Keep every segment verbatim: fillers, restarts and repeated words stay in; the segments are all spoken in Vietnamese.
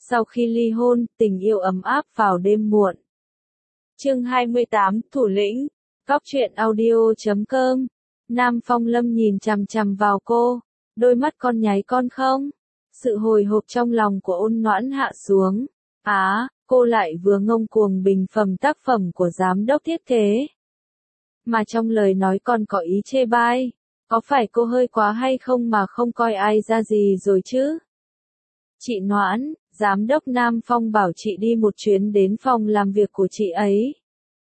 Sau khi ly hôn, tình yêu ấm áp vào đêm muộn. Chương hai mươi tám, Thủ lĩnh. Góc truyện audio chấm com. Nam Phong Lâm nhìn chằm chằm vào cô, đôi mắt con nháy con không. Sự hồi hộp trong lòng của Ôn Noãn hạ xuống. Á, cô lại vừa ngông cuồng bình phẩm tác phẩm của giám đốc thiết kế. Mà trong lời nói còn có ý chê bai. Có phải cô hơi quá hay không mà không coi ai ra gì rồi chứ? Chị Noãn, giám đốc Nam Phong bảo chị đi một chuyến đến phòng làm việc của chị ấy.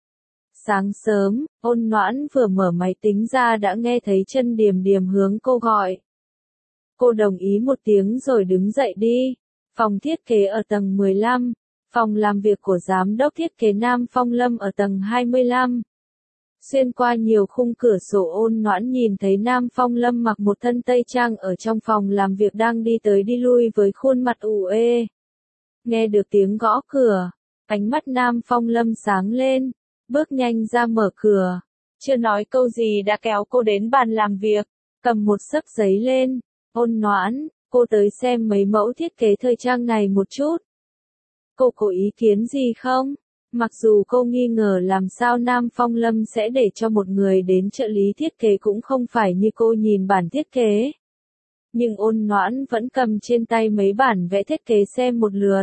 Sáng sớm, Ôn Noãn vừa mở máy tính ra đã nghe thấy chân Điềm Điềm hướng cô gọi. Cô đồng ý một tiếng rồi đứng dậy đi. Phòng thiết kế ở tầng mười lăm, phòng làm việc của giám đốc thiết kế Nam Phong Lâm ở tầng hai mươi lăm. Xuyên qua nhiều khung cửa sổ, Ôn Noãn nhìn thấy Nam Phong Lâm mặc một thân tây trang ở trong phòng làm việc đang đi tới đi lui với khuôn mặt ủ ê. Nghe được tiếng gõ cửa, ánh mắt Nam Phong Lâm sáng lên, bước nhanh ra mở cửa. Chưa nói câu gì đã kéo cô đến bàn làm việc, cầm một xấp giấy lên. Ôn Noãn, cô tới xem mấy mẫu thiết kế thời trang này một chút. Cô có ý kiến gì không? Mặc dù cô nghi ngờ làm sao Nam Phong Lâm sẽ để cho một người đến trợ lý thiết kế cũng không phải như cô nhìn bản thiết kế. Nhưng Ôn Noãn vẫn cầm trên tay mấy bản vẽ thiết kế xem một lượt.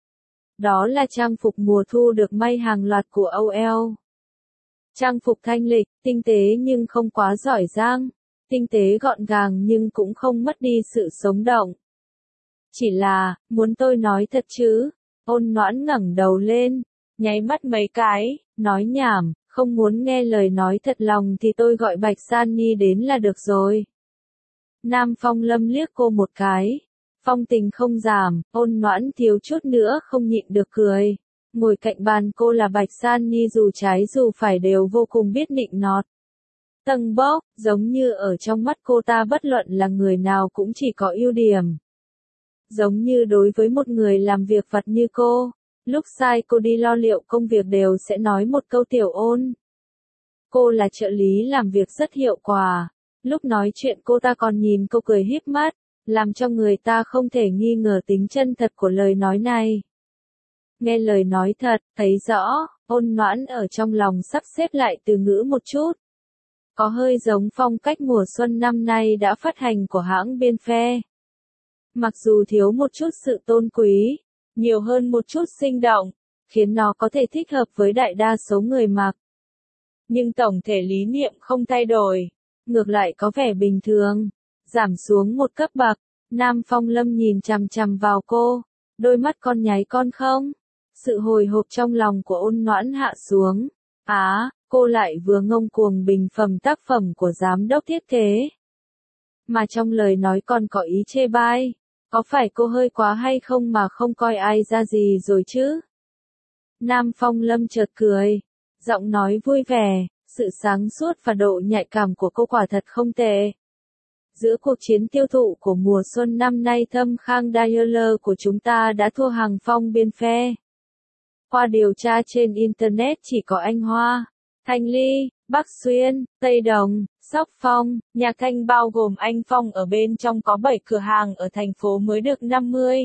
Đó là trang phục mùa thu được may hàng loạt của o lờ. Trang phục thanh lịch, tinh tế nhưng không quá giỏi giang. Tinh tế gọn gàng nhưng cũng không mất đi sự sống động. Chỉ là, muốn tôi nói thật chứ? Ôn Noãn ngẩng đầu lên, nháy mắt mấy cái, nói nhảm, không muốn nghe lời nói thật lòng thì tôi gọi Bạch San Nhi đến là được rồi. Nam Phong Lâm liếc cô một cái, phong tình không giảm, Ôn Noãn thiếu chút nữa không nhịn được cười. Ngồi cạnh bàn cô là Bạch San Nhi dù trái dù phải đều vô cùng biết nịnh nọt. Tầng bốc, giống như ở trong mắt cô ta bất luận là người nào cũng chỉ có ưu điểm. Giống như đối với một người làm việc vặt như cô, lúc sai cô đi lo liệu công việc đều sẽ nói một câu tiểu Ôn. Cô là trợ lý làm việc rất hiệu quả, lúc nói chuyện cô ta còn nhìn cô cười híp mắt, làm cho người ta không thể nghi ngờ tính chân thật của lời nói này. Nghe lời nói thật, thấy rõ, Ôn Noãn ở trong lòng sắp xếp lại từ ngữ một chút. Có hơi giống phong cách mùa xuân năm nay đã phát hành của hãng biên phe. Mặc dù thiếu một chút sự tôn quý, nhiều hơn một chút sinh động, khiến nó có thể thích hợp với đại đa số người mặc. Nhưng tổng thể lý niệm không thay đổi, ngược lại có vẻ bình thường, giảm xuống một cấp bậc. Nam Phong Lâm nhìn chằm chằm vào cô, đôi mắt con nháy con không. Sự hồi hộp trong lòng của Ôn Noãn hạ xuống. Á, cô lại vừa ngông cuồng bình phẩm tác phẩm của giám đốc thiết kế. Mà trong lời nói còn có ý chê bai. Có phải cô hơi quá hay không mà không coi ai ra gì rồi chứ? Nam Phong Lâm chợt cười, giọng nói vui vẻ, sự sáng suốt và độ nhạy cảm của cô quả thật không tệ. Giữa cuộc chiến tiêu thụ của mùa xuân năm nay, Thâm Khang Dialer của chúng ta đã thua hàng Phong biên phe. Qua điều tra trên Internet chỉ có Anh Hoa, Thanh Ly, Bắc Xuyên, Tây Đồng, Sóc Phong, nhà Thanh bao gồm Anh Phong ở bên trong có bảy cửa hàng ở thành phố mới được năm mươi.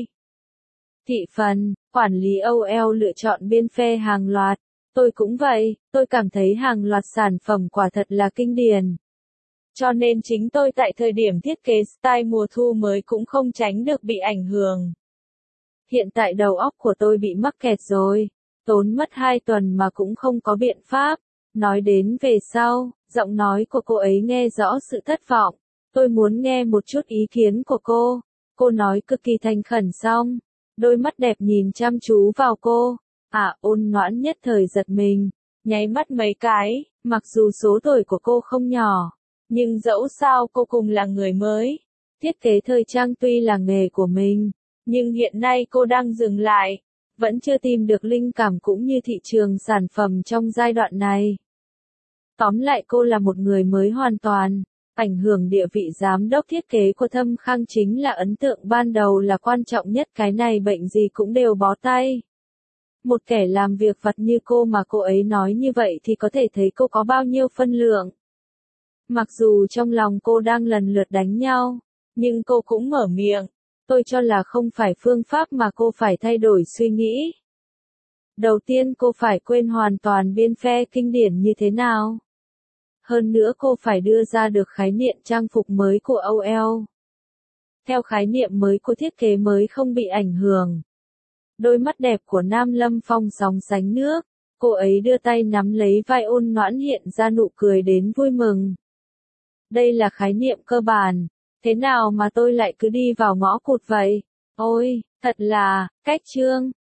Thị phần, quản lý o lờ lựa chọn biên phe hàng loạt. Tôi cũng vậy, tôi cảm thấy hàng loạt sản phẩm quả thật là kinh điển. Cho nên chính tôi tại thời điểm thiết kế style mùa thu mới cũng không tránh được bị ảnh hưởng. Hiện tại đầu óc của tôi bị mắc kẹt rồi, tốn mất hai tuần mà cũng không có biện pháp. Nói đến về sau, giọng nói của cô ấy nghe rõ sự thất vọng. Tôi muốn nghe một chút ý kiến của cô. Cô nói cực kỳ thành khẩn xong, đôi mắt đẹp nhìn chăm chú vào cô. À, Ôn Noãn nhất thời giật mình, nháy mắt mấy cái, mặc dù số tuổi của cô không nhỏ, nhưng dẫu sao cô cùng là người mới. Thiết kế thời trang tuy là nghề của mình, nhưng hiện nay cô đang dừng lại, vẫn chưa tìm được linh cảm cũng như thị trường sản phẩm trong giai đoạn này. Tóm lại cô là một người mới hoàn toàn. Ảnh hưởng địa vị giám đốc thiết kế của Thâm Khang chính là ấn tượng ban đầu là quan trọng nhất, cái này bệnh gì cũng đều bó tay. Một kẻ làm việc vặt như cô mà cô ấy nói như vậy thì có thể thấy cô có bao nhiêu phân lượng. Mặc dù trong lòng cô đang lần lượt đánh nhau, nhưng cô cũng mở miệng. Tôi cho là không phải phương pháp mà cô phải thay đổi suy nghĩ. Đầu tiên cô phải quên hoàn toàn biên phe kinh điển như thế nào. Hơn nữa cô phải đưa ra được khái niệm trang phục mới của ô lờ. Theo khái niệm mới của thiết kế mới không bị ảnh hưởng. Đôi mắt đẹp của Nam Lâm Phong sóng sánh nước. Cô ấy đưa tay nắm lấy vai Ôn Noãn hiện ra nụ cười đến vui mừng. Đây là khái niệm cơ bản. Thế nào mà tôi lại cứ đi vào ngõ cụt vậy? Ôi, thật là, cách chương.